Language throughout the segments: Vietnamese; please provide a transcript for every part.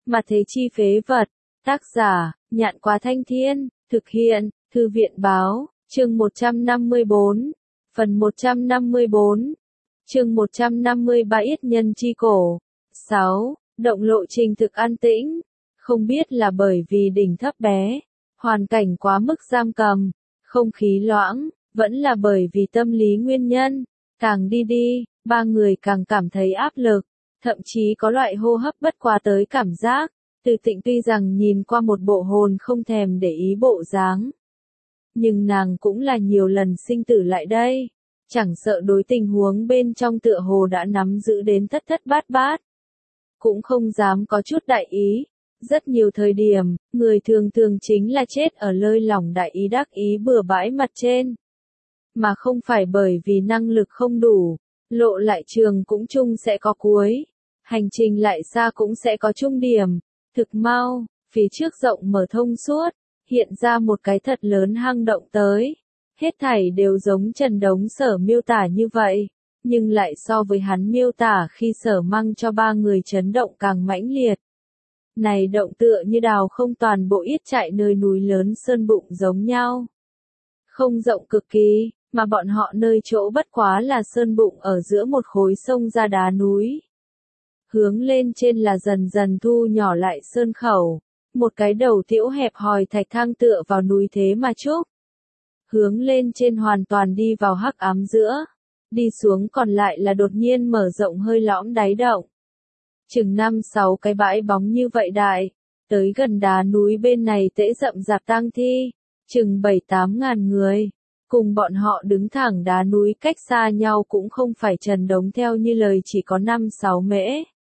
Mà thế chi phế vật. Tác giả, Nhạn Quá Thanh Thiên, thực hiện, Thư viện Báo, chương 154, phần 154, chương 153 Yết Nhân Chi Cổ. 6. Động lộ trình thực an tĩnh. Không biết là bởi vì đỉnh thấp bé, hoàn cảnh quá mức giam cầm, không khí loãng, vẫn là bởi vì tâm lý nguyên nhân. Càng đi, ba người càng cảm thấy áp lực, thậm chí có loại hô hấp bất quá tới cảm giác. Từ Tịnh tuy rằng nhìn qua một bộ hồn không thèm để ý bộ dáng, nhưng nàng cũng là nhiều lần sinh tử lại đây, chẳng sợ đối tình huống bên trong tựa hồ đã nắm giữ đến thất thất bát bát, cũng không dám có chút đại ý. Rất nhiều thời điểm, người thường thường chính là chết ở lơi lỏng đại ý đắc ý bừa bãi mặt trên, mà không phải bởi vì năng lực không đủ. Lộ lại trường cũng chung sẽ có cuối, hành trình lại xa cũng sẽ có trung điểm. Thực mau, phía trước rộng mở thông suốt, hiện ra một cái thật lớn hang động tới. Hết thảy đều giống Trần Đống Sở miêu tả như vậy, nhưng lại so với hắn miêu tả khi Sở mang cho ba người chấn động càng mãnh liệt. Này động tựa như đào không toàn bộ yết chạy nơi núi lớn sơn bụng giống nhau. Không rộng cực kỳ, mà bọn họ nơi chỗ bất quá là sơn bụng ở giữa một khối sông ra đá núi. Hướng lên trên là dần dần thu nhỏ lại sơn khẩu, một cái đầu tiểu hẹp hòi thạch thang tựa vào núi thế mà trúc. Hướng lên trên hoàn toàn đi vào hắc ám giữa, đi xuống còn lại là đột nhiên mở rộng hơi lõm đáy động. Chừng 5-6 cái bãi bóng như vậy đại, tới gần đá núi bên này tễ rậm rạp tang thi, chừng 7-8 ngàn người. Cùng bọn họ đứng thẳng đá núi cách xa nhau cũng không phải Trần Đống theo như lời chỉ có 5-6 mễ.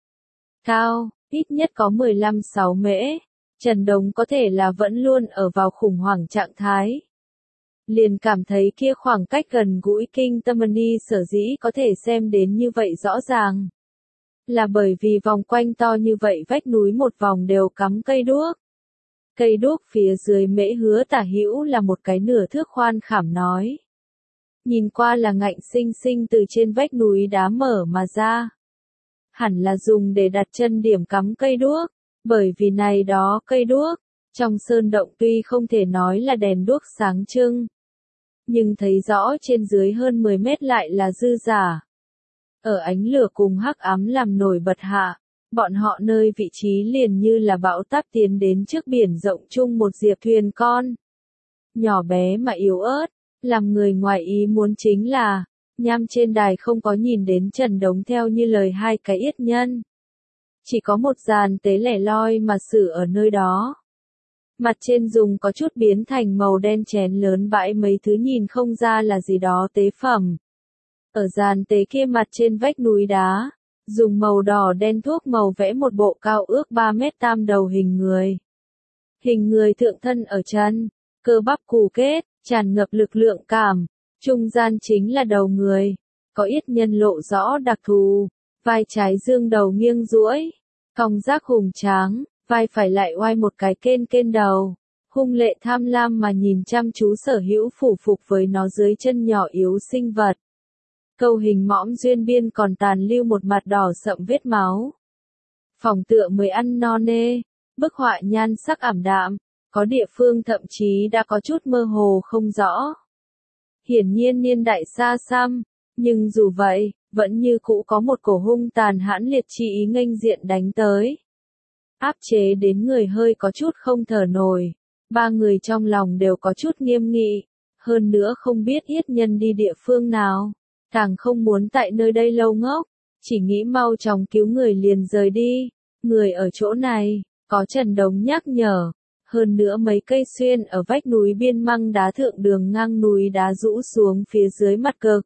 Cao, ít nhất có 15-6 mễ. Trần Đống có thể là vẫn luôn ở vào khủng hoảng trạng thái. Liền cảm thấy kia khoảng cách gần gũi kinh tâm ni sở dĩ có thể xem đến như vậy rõ ràng. Là bởi vì vòng quanh to như vậy vách núi một vòng đều cắm cây đuốc. Cây đuốc phía dưới mễ hứa tả hữu là một cái nửa thước khoan khảm nói. Nhìn qua là ngạnh sinh sinh từ trên vách núi đá mở mà ra. Hẳn là dùng để đặt chân điểm cắm cây đuốc, bởi vì này đó cây đuốc, trong sơn động tuy không thể nói là đèn đuốc sáng trưng, nhưng thấy rõ trên dưới hơn 10 mét lại là dư giả. Ở ánh lửa cùng hắc ám làm nổi bật hạ, bọn họ nơi vị trí liền như là bão táp tiến đến trước biển rộng chung một diệp thuyền con. Nhỏ bé mà yếu ớt, làm người ngoài ý muốn chính là, nham trên đài không có nhìn đến Trần Đống theo như lời hai cái yết nhân. Chỉ có một dàn tế lẻ loi mà xử ở nơi đó. Mặt trên dùng có chút biến thành màu đen chén lớn bãi mấy thứ nhìn không ra là gì đó tế phẩm. Ở dàn tế kia mặt trên vách núi đá, dùng màu đỏ đen thuốc màu vẽ một bộ cao ước 3 mét tam đầu hình người. Hình người thượng thân ở chân, cơ bắp cù kết, tràn ngập lực lượng cảm, trung gian chính là đầu người, có yết nhân lộ rõ đặc thù, vai trái dương đầu nghiêng duỗi, cong giác hùng tráng, vai phải lại oai một cái kên đầu, hung lệ tham lam mà nhìn chăm chú sở hữu phủ phục với nó dưới chân nhỏ yếu sinh vật. Câu hình mõm duyên biên còn tàn lưu một mặt đỏ sậm vết máu. Phòng tựa mới ăn no nê, bức họa nhan sắc ảm đạm, có địa phương thậm chí đã có chút mơ hồ không rõ. Hiển nhiên niên đại xa xăm, nhưng dù vậy, vẫn như cũ có một cổ hung tàn hãn liệt chi ý nghênh diện đánh tới. Áp chế đến người hơi có chút không thở nổi, ba người trong lòng đều có chút nghiêm nghị, hơn nữa không biết yết nhân đi địa phương nào. Càng không muốn tại nơi đây lâu ngốc, chỉ nghĩ mau chóng cứu người liền rời đi. Người ở chỗ này, có Trần Đống nhắc nhở, hơn nữa mấy cây xuyên ở vách núi biên măng đá thượng đường ngang núi đá rũ xuống phía dưới mặt cực.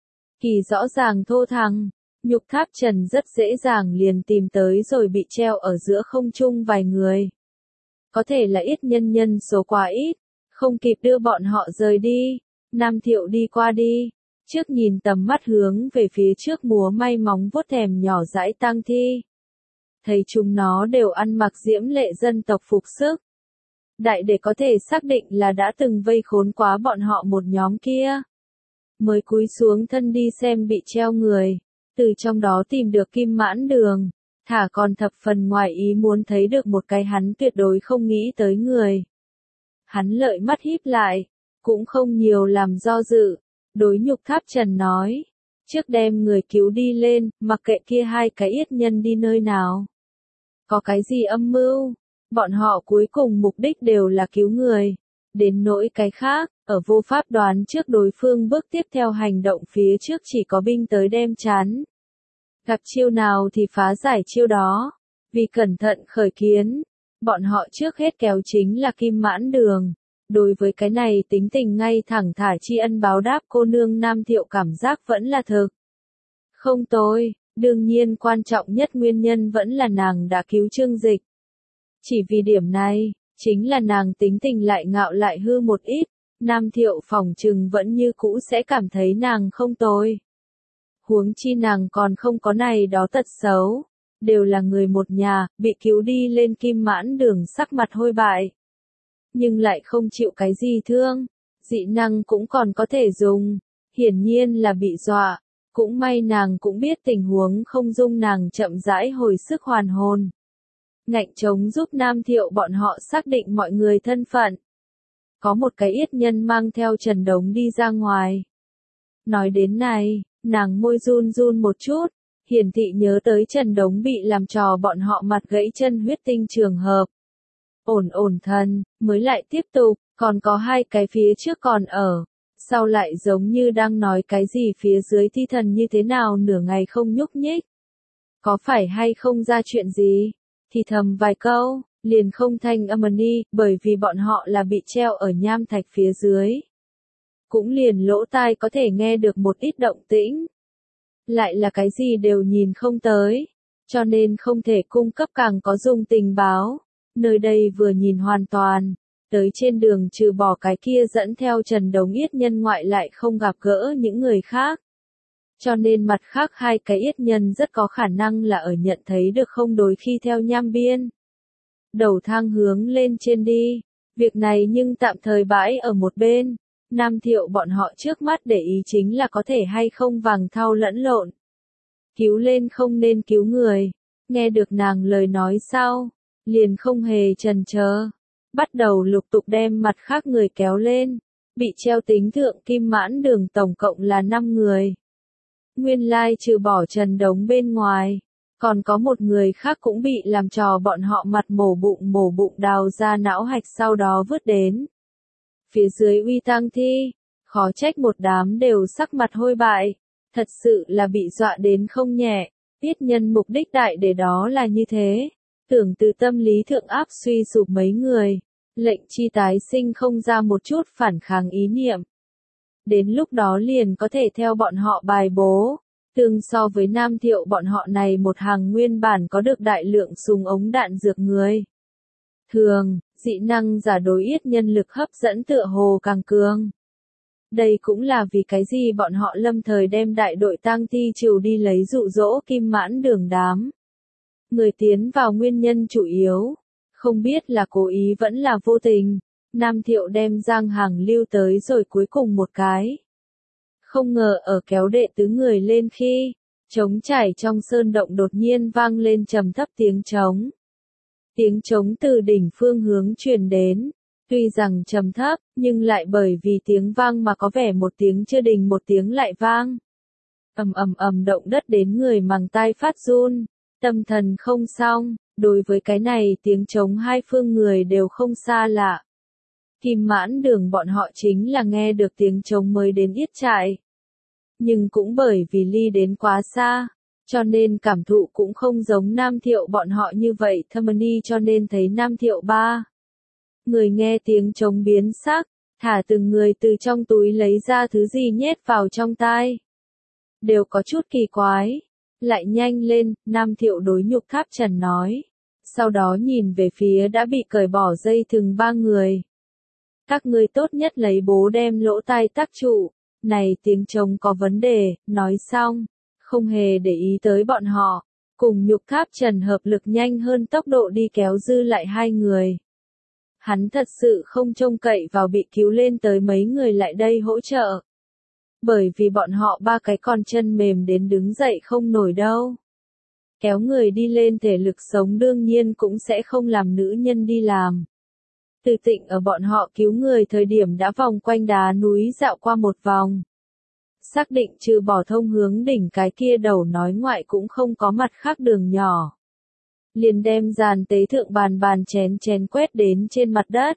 Kỳ rõ ràng thô thằng, nhục tháp Trần rất dễ dàng liền tìm tới rồi bị treo ở giữa không trung vài người. Có thể là ít nhân số quá ít, không kịp đưa bọn họ rời đi. Nam Thiệu đi qua đi. Trước nhìn tầm mắt hướng về phía trước múa may móng vuốt thèm nhỏ dãi tang thi. Thấy chúng nó đều ăn mặc diễm lệ dân tộc phục sức. Đại để có thể xác định là đã từng vây khốn quá bọn họ một nhóm kia. Mới cúi xuống thân đi xem bị treo người. Từ trong đó tìm được Kim Mãn Đường. thả còn thập phần ngoài ý muốn thấy được một cái hắn tuyệt đối không nghĩ tới người. Hắn lợi mắt híp lại, cũng không nhiều làm do dự, đối Nhục Tháp Trần nói, trước đem người cứu đi lên, mặc kệ kia hai cái yết nhân đi nơi nào. Có cái gì âm mưu, bọn họ cuối cùng mục đích đều là cứu người. Đến nỗi cái khác, ở vô pháp đoán trước đối phương bước tiếp theo hành động phía trước chỉ có binh tới đem chắn. Gặp chiêu nào thì phá giải chiêu đó. Vì cẩn thận khởi kiến, bọn họ trước hết kéo chính là Kim Mãn Đường. Đối với cái này tính tình ngay thẳng thả tri ân báo đáp cô nương Nam Thiệu cảm giác vẫn là thực. Không tồi, đương nhiên quan trọng nhất nguyên nhân vẫn là nàng đã cứu Trương Dịch. Chỉ vì điểm này, chính là nàng tính tình lại ngạo lại hư một ít, Nam Thiệu phỏng chừng vẫn như cũ sẽ cảm thấy nàng không tồi. Huống chi nàng còn không có này đó tật xấu, đều là người một nhà, bị cứu đi lên Kim Mãn Đường sắc mặt hôi bại. Nhưng lại không chịu cái gì thương, dị năng cũng còn có thể dùng, hiển nhiên là bị dọa, cũng may nàng cũng biết tình huống không dung nàng chậm rãi hồi sức hoàn hồn. Ngạnh chống giúp Nam Thiệu bọn họ xác định mọi người thân phận. Có một cái yết nhân mang theo Trần Đống đi ra ngoài. Nói đến này, nàng môi run run một chút, hiển thị nhớ tới Trần Đống bị làm trò bọn họ mặt gãy chân huyết tinh trường hợp. Ổn thần, mới lại tiếp tục, còn có hai cái phía trước còn ở. Sau lại giống như đang nói cái gì phía dưới thi thần như thế nào nửa ngày không nhúc nhích. Có phải hay không ra chuyện gì? Thì thầm vài câu, liền không thanh âm đi, bởi vì bọn họ là bị treo ở nham thạch phía dưới. Cũng liền lỗ tai có thể nghe được một ít động tĩnh. Lại là cái gì đều nhìn không tới, cho nên không thể cung cấp càng có dùng tình báo. Nơi đây vừa nhìn hoàn toàn, tới trên đường trừ bỏ cái kia dẫn theo Trần Đống yết nhân ngoại lại không gặp gỡ những người khác. Cho nên mặt khác hai cái yết nhân rất có khả năng là ở nhận thấy được không đối khi theo nham biên. Đầu thang hướng lên trên đi, việc này nhưng tạm thời bãi ở một bên. Nam Thiệu bọn họ trước mắt để ý chính là có thể hay không vàng thau lẫn lộn. Cứu lên không nên cứu người, nghe được nàng lời nói sau, liền không hề chần chờ, bắt đầu lục tục đem mặt khác người kéo lên, bị treo tính thượng Kim Mãn Đường tổng cộng là 5 người. Nguyên lai trừ bỏ Trần Đống bên ngoài, còn có một người khác cũng bị làm trò bọn họ mặt mổ bụng đào ra não hạch sau đó vứt đến. Phía dưới uy tang thi, khó trách một đám đều sắc mặt hôi bại, thật sự là bị dọa đến không nhẹ, biết nhân mục đích đại để đó là như thế. Tưởng từ tâm lý thượng áp suy sụp mấy người, lệnh chi tái sinh không ra một chút phản kháng ý niệm. Đến lúc đó liền có thể theo bọn họ bài bố, tương so với Nam Thiệu bọn họ này một hàng nguyên bản có được đại lượng súng ống đạn dược người. Thường, dị năng giả đối yết nhân lực hấp dẫn tựa hồ càng cường. Đây cũng là vì cái gì bọn họ lâm thời đem đại đội tang thi trừ đi lấy dụ dỗ Kim Mãn Đường đám. Người tiến vào nguyên nhân chủ yếu, không biết là cố ý vẫn là vô tình, Nam Thiệu đem Giang Hàng lưu tới rồi cuối cùng một cái. Không ngờ ở kéo đệ tứ người lên khi, trống chảy trong sơn động đột nhiên vang lên trầm thấp tiếng trống. Tiếng trống từ đỉnh phương hướng truyền đến, tuy rằng trầm thấp, nhưng lại bởi vì tiếng vang mà có vẻ một tiếng chưa đình một tiếng lại vang. Ầm động đất đến người màng tai phát run. Tâm thần không xong, đối với cái này tiếng trống hai phương người đều không xa lạ. Kim Mãn Đường bọn họ chính là nghe được tiếng trống mới đến yết trại. Nhưng cũng bởi vì ly đến quá xa, cho nên cảm thụ cũng không giống Nam Thiệu bọn họ như vậy thâm cho nên thấy Nam Thiệu ba. Người nghe tiếng trống biến sắc, thả từng người từ trong túi lấy ra thứ gì nhét vào trong tai. Đều có chút kỳ quái. Lại nhanh lên, Nam Thiệu đối Nhục Tháp Trần nói. Sau đó nhìn về phía đã bị cởi bỏ dây thừng 3 người. Các ngươi tốt nhất lấy bố đem lỗ tai tắc trụ. Này tiếng trống có vấn đề, nói xong. Không hề để ý tới bọn họ. Cùng Nhục Tháp Trần hợp lực nhanh hơn tốc độ đi kéo dư lại 2 người. Hắn thật sự không trông cậy vào bị cứu lên tới mấy người lại đây hỗ trợ. Bởi vì bọn họ 3 cái còn chân mềm đến đứng dậy không nổi đâu. kéo người đi lên thể lực sống đương nhiên cũng sẽ không làm nữ nhân đi làm. Từ Tịnh ở bọn họ cứu người thời điểm đã vòng quanh đá núi dạo qua một vòng. Xác định trừ bỏ thông hướng đỉnh cái kia đầu nói ngoại cũng không có mặt khác đường nhỏ. Liền đem giàn tế thượng bàn chén chén quét đến trên mặt đất.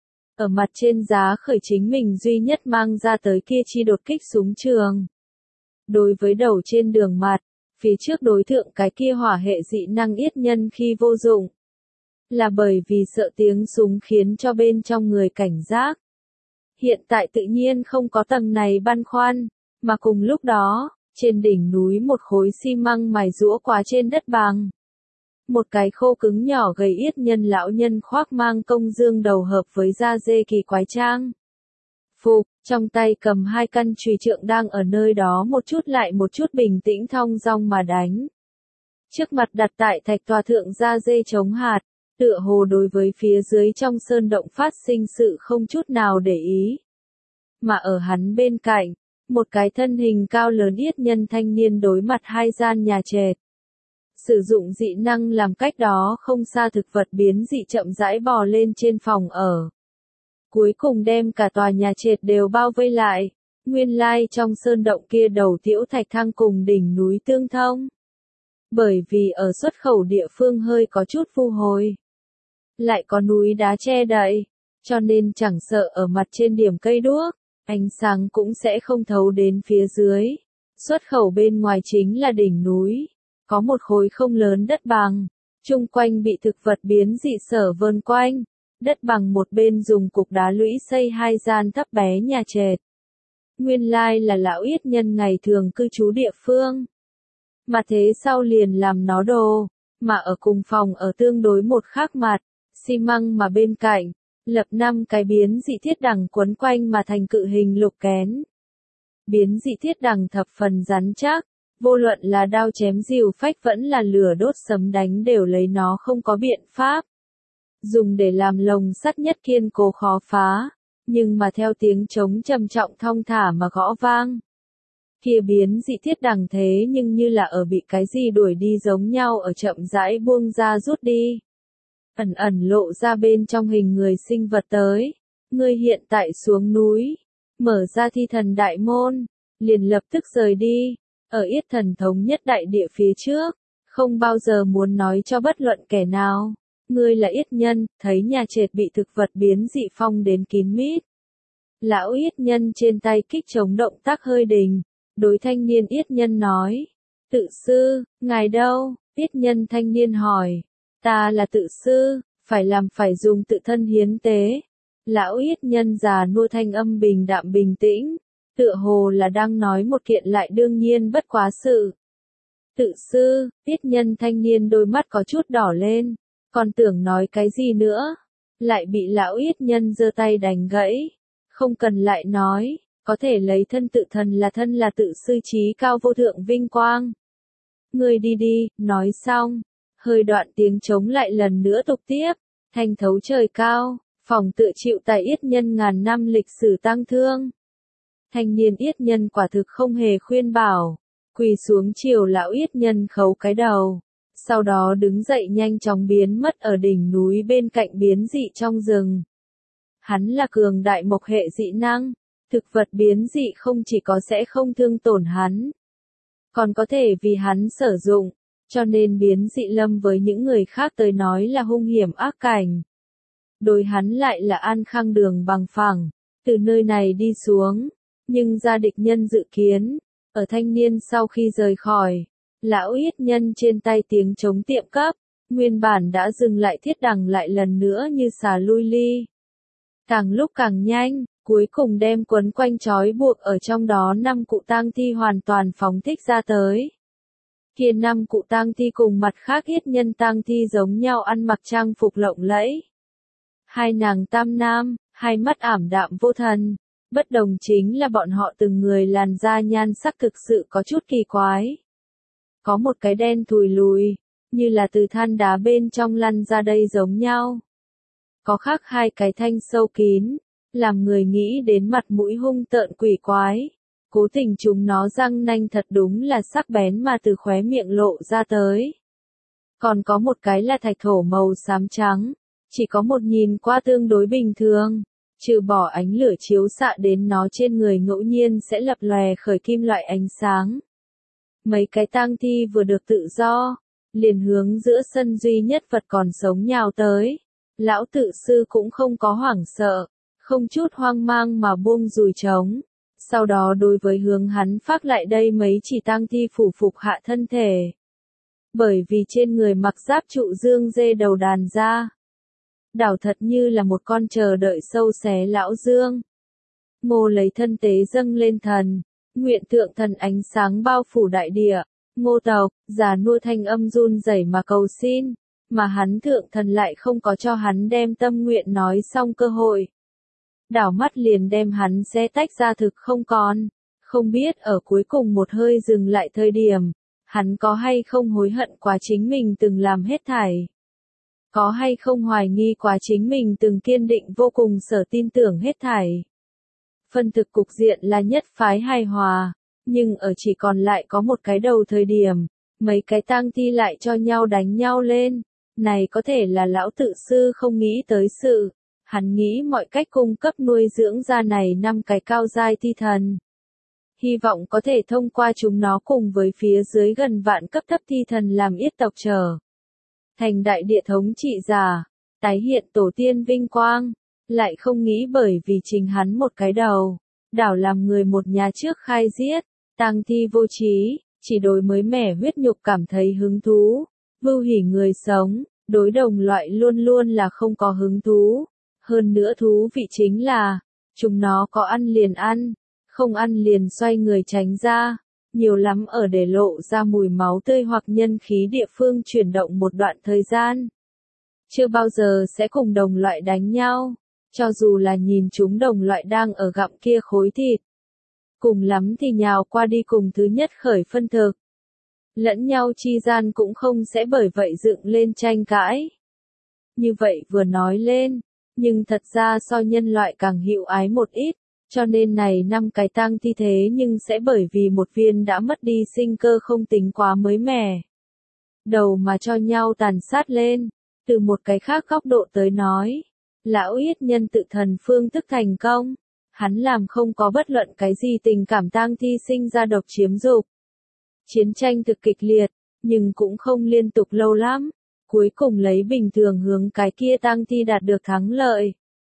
Ở mặt trên giá khởi chính mình duy nhất mang ra tới kia chi đột kích súng trường. Đối với đầu trên đường mặt, phía trước đối thượng cái kia hỏa hệ dị năng yết nhân khi vô dụng. Là bởi vì sợ tiếng súng khiến cho bên trong người cảnh giác. Hiện tại tự nhiên không có tầng này băn khoăn, mà cùng lúc đó, trên đỉnh núi một khối xi măng mài rũa quá trên đất bằng. Một cái khô cứng nhỏ gầy yết nhân lão nhân khoác mang công dương đầu hợp với da dê kỳ quái trang. Phục, trong tay cầm hai căn chùy trượng đang ở nơi đó một chút lại một chút bình tĩnh thong dong mà đánh. Trước mặt đặt tại thạch tòa thượng da dê chống hạt, tựa hồ đối với phía dưới trong sơn động phát sinh sự không chút nào để ý. Mà ở hắn bên cạnh, một cái thân hình cao lớn yết nhân thanh niên đối mặt hai gian nhà trệt. Sử dụng dị năng làm cách đó không xa thực vật biến dị chậm rãi bò lên trên phòng ở. Cuối cùng đem cả tòa nhà trệt đều bao vây lại, nguyên lai trong sơn động kia đầu tiểu thạch thang cùng đỉnh núi tương thông. Bởi vì ở xuất khẩu địa phương hơi có chút vu hồi. Lại có núi đá che đậy, cho nên chẳng sợ ở mặt trên điểm cây đuốc, ánh sáng cũng sẽ không thấu đến phía dưới. Xuất khẩu bên ngoài chính là đỉnh núi, có một khối không lớn đất bằng, chung quanh bị thực vật biến dị sở vờn quanh, đất bằng một bên dùng cục đá lũy xây hai gian thấp bé nhà trệt. Nguyên lai là lão yết nhân ngày thường cư trú địa phương. Mà thế sau liền làm nó đồ, mà ở cùng phòng ở tương đối một khác mặt, xi măng mà bên cạnh, lập 5 cái biến dị thiết đằng quấn quanh mà thành cự hình lục kén. Biến dị thiết đằng thập phần rắn chắc, vô luận là đao chém rìu phách vẫn là lửa đốt sấm đánh đều lấy nó không có biện pháp. Dùng để làm lồng sắt nhất kiên cố khó phá, nhưng mà theo tiếng trống trầm trọng thong thả mà gõ vang. Kia biến dị thiết đằng thế nhưng như là ở bị cái gì đuổi đi giống nhau ở chậm rãi buông ra rút đi. Ẩn ẩn lộ ra bên trong hình người sinh vật tới. Ngươi hiện tại xuống núi, mở ra thi thần đại môn, liền lập tức rời đi, ở yết thần thống nhất đại địa phía trước, không bao giờ muốn nói cho bất luận kẻ nào. Ngươi là yết nhân, thấy nhà trệt bị thực vật biến dị phong đến kín mít. Lão yết nhân trên tay kích chống động tác hơi đình, đối thanh niên yết nhân nói. Tự sư, ngài đâu? Yết nhân thanh niên hỏi. Ta là tự sư, phải làm phải dùng tự thân hiến tế. Lão yết nhân già nua thanh âm bình đạm bình tĩnh, tựa hồ là đang nói một kiện lại đương nhiên bất quá sự. Tự sư, yết nhân thanh niên đôi mắt có chút đỏ lên, còn tưởng nói cái gì nữa, lại bị lão yết nhân giơ tay đánh gãy. Không cần lại nói, có thể lấy thân tự thần là thân là tự sư trí cao vô thượng vinh quang. Ngươi đi đi, nói xong, hơi đoạn tiếng trống lại lần nữa tục tiếp, thanh thấu trời cao, phòng tự chịu tại yết nhân ngàn năm lịch sử tang thương. Thanh niên yết nhân quả thực không hề khuyên bảo, quỳ xuống chiều lão yết nhân khấu cái đầu, sau đó đứng dậy nhanh chóng biến mất ở đỉnh núi bên cạnh biến dị trong rừng. Hắn là cường đại mộc hệ dị năng, thực vật biến dị không chỉ có sẽ không thương tổn hắn, còn có thể vì hắn sử dụng, cho nên biến dị lâm với những người khác tới nói là hung hiểm ác cảnh. Đối hắn lại là an khang đường bằng phẳng, từ nơi này đi xuống, nhưng ra địch nhân dự kiến, ở thanh niên sau khi rời khỏi, lão yết nhân trên tay tiếng chống tiệm cấp, nguyên bản đã dừng lại thiết đằng lại lần nữa như xà lui ly. Càng lúc càng nhanh, cuối cùng đem quấn quanh trói buộc ở trong đó 5 cụ tang thi hoàn toàn phóng thích ra tới. Kia 5 cụ tang thi cùng mặt khác yết nhân tang thi giống nhau ăn mặc trang phục lộng lẫy. Hai nàng tam nam, hai mắt ảm đạm vô thần, bất đồng chính là bọn họ từng người làn da nhan sắc thực sự có chút kỳ quái. Có một cái đen thùi lùi, như là từ than đá bên trong lăn ra đây giống nhau. Có khác hai cái thanh sâu kín, làm người nghĩ đến mặt mũi hung tợn quỷ quái. Cố tình chúng nó răng nanh thật đúng là sắc bén mà từ khóe miệng lộ ra tới. Còn có một cái là thạch thổ màu xám trắng, chỉ có một nhìn qua tương đối bình thường, trừ bỏ ánh lửa chiếu xạ đến nó trên người ngẫu nhiên sẽ lập lòe khởi kim loại ánh sáng. Mấy cái tang thi vừa được tự do, liền hướng giữa sân duy nhất vật còn sống nhào tới. Lão tự sư cũng không có hoảng sợ, không chút hoang mang mà buông dùi trống. Sau đó đối với hướng hắn phát lại đây mấy chỉ tang thi phủ phục hạ thân thể. Bởi vì trên người mặc giáp trụ dương dê đầu đàn ra. Đảo thật như là một con chờ đợi sâu xé lão dương. Ngô lấy thân tế dâng lên thần, nguyện thượng thần ánh sáng bao phủ đại địa. Ngô tộc, già nua thanh âm run rẩy mà cầu xin, mà hắn thượng thần lại không có cho hắn đem tâm nguyện nói xong cơ hội. Đảo mắt liền đem hắn xé tách ra thực không còn, không biết ở cuối cùng một hơi dừng lại thời điểm, hắn có hay không hối hận quá chính mình từng làm hết thảy. Có hay không hoài nghi quá chính mình từng kiên định vô cùng sở tin tưởng hết thảy. Phân thực cục diện là nhất phái hài hòa, nhưng ở chỉ còn lại có một cái đầu thời điểm, mấy cái tang thi lại cho nhau đánh nhau lên. Này có thể là lão tự sư không nghĩ tới sự, hắn nghĩ mọi cách cung cấp nuôi dưỡng ra này 5 cái cao giai thi thần. Hy vọng có thể thông qua chúng nó cùng với phía dưới gần vạn cấp thấp thi thần làm yết tộc trở thành đại địa thống trị giả, tái hiện tổ tiên vinh quang, lại không nghĩ bởi vì chính hắn một cái đầu, đảo làm người một nhà trước khai giết, tang thi vô trí, chỉ đối mới mẻ huyết nhục cảm thấy hứng thú, vưu hỉ người sống, đối đồng loại luôn luôn là không có hứng thú, hơn nữa thú vị chính là, chúng nó có ăn liền ăn, không ăn liền xoay người tránh ra. Nhiều lắm ở để lộ ra mùi máu tươi hoặc nhân khí địa phương chuyển động một đoạn thời gian. Chưa bao giờ sẽ cùng đồng loại đánh nhau, cho dù là nhìn chúng đồng loại đang ở gặm kia khối thịt. Cùng lắm thì nhào qua đi cùng thứ nhất khởi phân thực. Lẫn nhau chi gian cũng không sẽ bởi vậy dựng lên tranh cãi. Như vậy vừa nói lên, nhưng thật ra so nhân loại càng hữu ái một ít. Cho nên này 5 cái tang thi thế nhưng sẽ bởi vì một viên đã mất đi sinh cơ không tính quá mới mẻ. Đầu mà cho nhau tàn sát lên, từ một cái khác góc độ tới nói. Lão yết nhân tự thần phương thức thành công, hắn làm không có bất luận cái gì tình cảm tang thi sinh ra độc chiếm dục. Chiến tranh thực kịch liệt, nhưng cũng không liên tục lâu lắm, cuối cùng lấy bình thường hướng cái kia tang thi đạt được thắng lợi.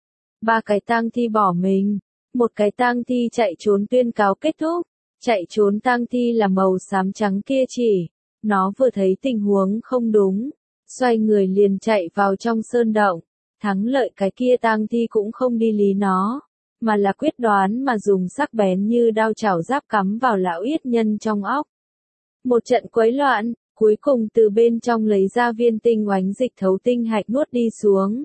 3 cái tang thi bỏ mình. Một cái tang thi chạy trốn tuyên cáo kết thúc, chạy trốn tang thi là màu xám trắng kia chỉ, nó vừa thấy tình huống không đúng, xoay người liền chạy vào trong sơn động, thắng lợi cái kia tang thi cũng không đi lý nó, mà là quyết đoán mà dùng sắc bén như đao chảo giáp cắm vào lão yết nhân trong óc. Một trận quấy loạn, cuối cùng từ bên trong lấy ra viên tinh oánh dịch thấu tinh hạch nuốt đi xuống.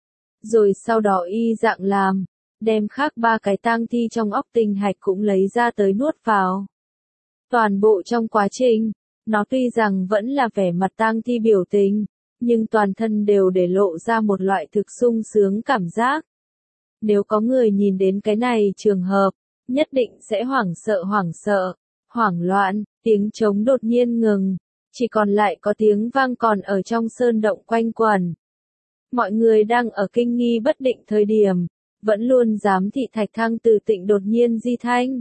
Rồi sau đó y dạng làm. Đem khác 3 cái tang thi trong óc tinh hạch cũng lấy ra tới nuốt vào. Toàn bộ trong quá trình, nó tuy rằng vẫn là vẻ mặt tang thi biểu tình, nhưng toàn thân đều để lộ ra một loại thực sung sướng cảm giác. Nếu có người nhìn đến cái này trường hợp, nhất định sẽ hoảng sợ, hoảng loạn, tiếng trống đột nhiên ngừng, chỉ còn lại có tiếng vang còn ở trong sơn động quanh quẩn. Mọi người đang ở kinh nghi bất định thời điểm. Vẫn luôn dám thị Thạch Thăng từ Tịnh đột nhiên di thanh.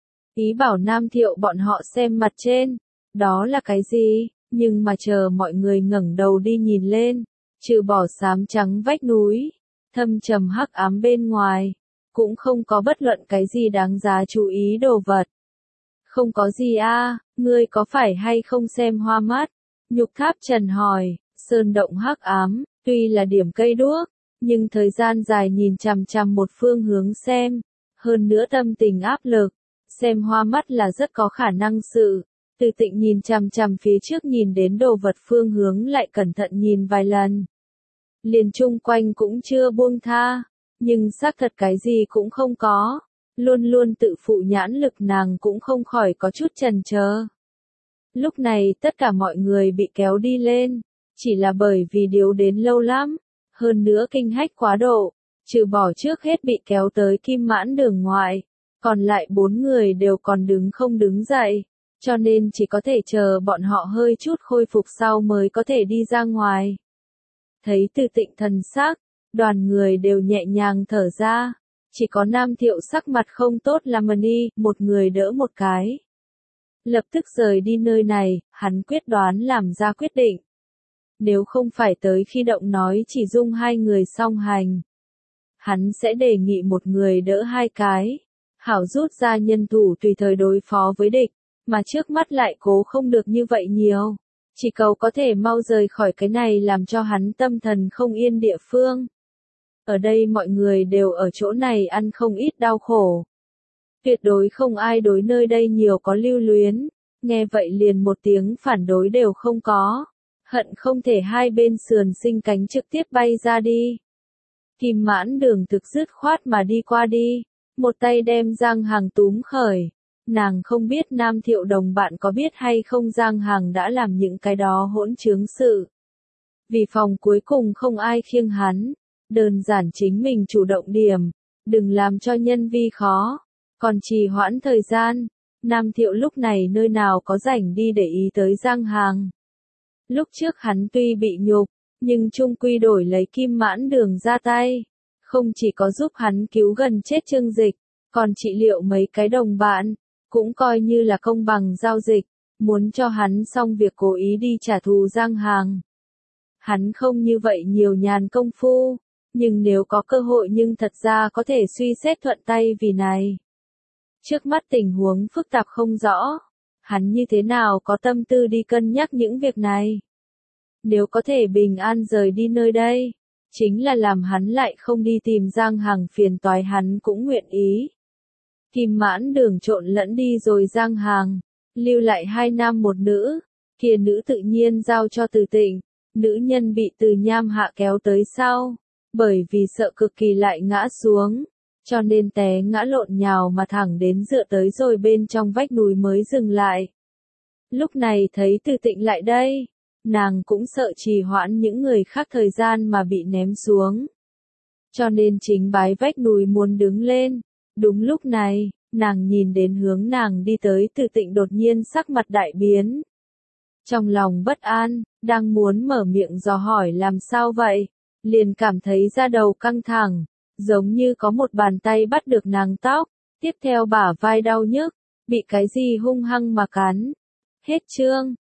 Ý bảo Nam Thiệu bọn họ xem mặt trên, đó là cái gì, nhưng mà chờ mọi người ngẩng đầu đi nhìn lên, trừ bỏ xám trắng vách núi, thâm trầm hắc ám bên ngoài, cũng không có bất luận cái gì đáng giá chú ý đồ vật. Không có gì a, ngươi có phải hay không xem hoa mắt? Nhục Tháp Trần hỏi, sơn động hắc ám, tuy là điểm cây đuốc. Nhưng thời gian dài nhìn chằm chằm một phương hướng xem, hơn nữa tâm tình áp lực, xem hoa mắt là rất có khả năng sự. Từ Tịnh nhìn chằm chằm phía trước nhìn đến đồ vật phương hướng lại cẩn thận nhìn vài lần. Liền chung quanh cũng chưa buông tha, nhưng xác thật cái gì cũng không có, luôn luôn tự phụ nhãn lực nàng cũng không khỏi có chút chần chờ. Lúc này tất cả mọi người bị kéo đi lên, chỉ là bởi vì điếu đến lâu lắm. Hơn nữa kinh hách quá độ, trừ bỏ trước hết bị kéo tới Kim Mãn đường ngoại, còn lại 4 người đều còn đứng không đứng dậy, cho nên chỉ có thể chờ bọn họ hơi chút khôi phục sau mới có thể đi ra ngoài. Thấy Từ Tịnh thần sắc, đoàn người đều nhẹ nhàng thở ra, chỉ có Nam Thiệu sắc mặt không tốt làm đi, một người đỡ một cái. Lập tức rời đi nơi này, hắn quyết đoán làm ra quyết định. Nếu không phải tới khi động nói chỉ dung hai người song hành, hắn sẽ đề nghị một người đỡ hai cái, hảo rút ra nhân thủ tùy thời đối phó với địch, mà trước mắt lại cố không được như vậy nhiều. Chỉ cầu có thể mau rời khỏi cái này làm cho hắn tâm thần không yên địa phương. Ở đây mọi người đều ở chỗ này ăn không ít đau khổ. Tuyệt đối không ai đối nơi đây nhiều có lưu luyến, nghe vậy liền một tiếng phản đối đều không có, hận không thể hai bên sườn sinh cánh trực tiếp bay ra đi. Kim Mãn Đường thực dứt khoát mà đi qua đi, một tay đem Giang Hàng túm khởi. Nàng không biết Nam Thiệu đồng bạn có biết hay không Giang Hàng đã làm những cái đó hỗn trướng sự. Vì phòng cuối cùng không ai khiêng hắn, đơn giản chính mình chủ động điểm, đừng làm cho nhân vi khó, còn trì hoãn thời gian. Nam Thiệu lúc này nơi nào có rảnh đi để ý tới Giang Hàng. Lúc trước hắn tuy bị nhục, nhưng chung quy đổi lấy Kim Mãn Đường ra tay, không chỉ có giúp hắn cứu gần chết Trương Dịch, còn trị liệu mấy cái đồng bạn, cũng coi như là công bằng giao dịch, muốn cho hắn xong việc cố ý đi trả thù Giang Hàng. Hắn không như vậy nhiều nhàn công phu, nhưng nếu có cơ hội nhưng thật ra có thể suy xét thuận tay vì này. Trước mắt tình huống phức tạp không rõ, hắn như thế nào có tâm tư đi cân nhắc những việc này. Nếu có thể bình an rời đi nơi đây, chính là làm hắn lại không đi tìm Giang Hàng phiền toái hắn cũng nguyện ý. Kim Mãn Đường trộn lẫn đi rồi Giang Hàng, lưu lại hai nam một nữ, kia nữ tự nhiên giao cho Từ Tịnh, nữ nhân bị Từ Nham Hạ kéo tới sau, bởi vì sợ cực kỳ lại ngã xuống, cho nên té ngã lộn nhào mà thẳng đến dựa tới rồi bên trong vách núi mới dừng lại. Lúc này thấy Từ Tịnh lại đây, nàng cũng sợ trì hoãn những người khác thời gian mà bị ném xuống. Cho nên chính bái vách núi muốn đứng lên. Đúng lúc này, nàng nhìn đến hướng nàng đi tới Từ Tịnh đột nhiên sắc mặt đại biến. Trong lòng bất an, đang muốn mở miệng dò hỏi làm sao vậy, liền cảm thấy da đầu căng thẳng, giống như có một bàn tay bắt được nàng tóc, tiếp theo bả vai đau nhức, bị cái gì hung hăng mà cắn. Hết chương.